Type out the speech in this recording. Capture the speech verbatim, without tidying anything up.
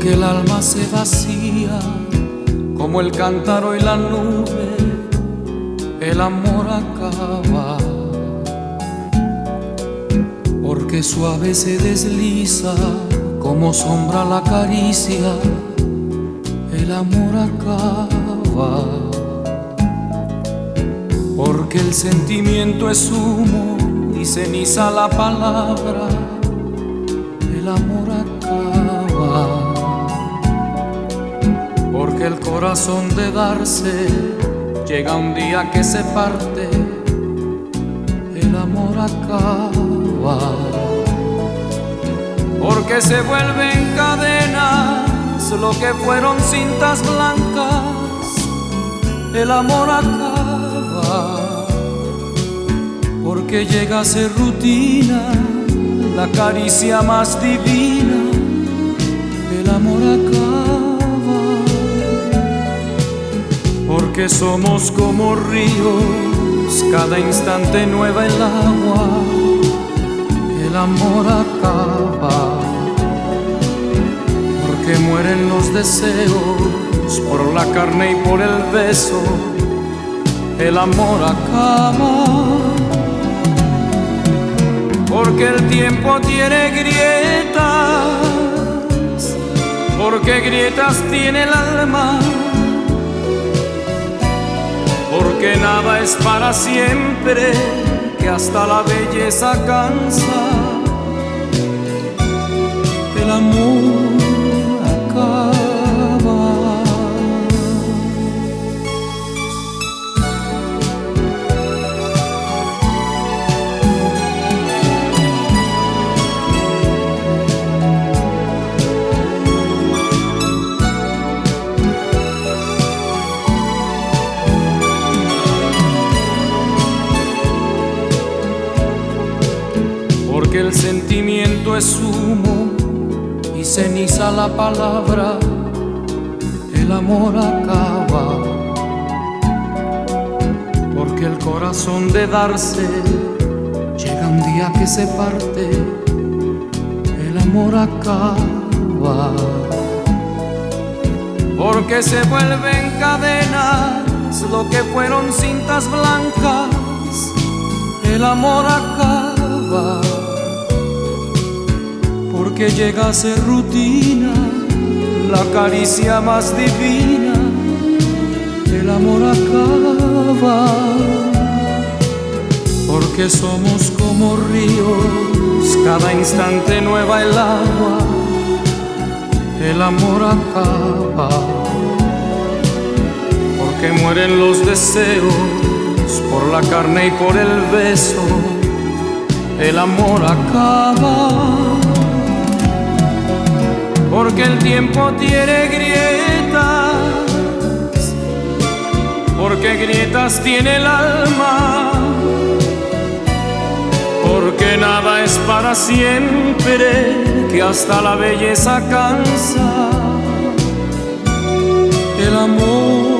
porque el alma se vacía como el cántaro y la nube, el amor acaba. Porque suave se desliza como sombra la caricia, el amor acaba. Porque el sentimiento es humo y ceniza la palabra, el amor acaba. Porque el corazón de darse llega un día que se parte, el amor acaba. Porque se vuelven cadenas lo que fueron cintas blancas, el amor acaba. Porque llega a ser rutina la caricia más divina, el amor acaba. Porque somos como ríos, cada instante nueva el agua, el amor acaba. Porque mueren los deseos por la carne y por el beso, el amor acaba. Porque el tiempo tiene grietas, porque grietas tiene el alma. Porque nada es para siempre, que hasta la belleza cansa, el amor acaba. Porque el sentimiento es humo y ceniza la palabra, el amor acaba. Porque el corazón de darse llega un día que se parte, el amor acaba. Porque se vuelven cadenas lo que fueron cintas blancas, el amor acaba. Porque llega a ser rutina la caricia más divina, el amor acaba. Porque somos como ríos, cada instante nueva el agua, el amor acaba. Porque mueren los deseos por la carne y por el beso, el amor acaba. Porque el tiempo tiene grietas, porque grietas tiene el alma. Porque nada es para siempre, que hasta la belleza cansa, el amor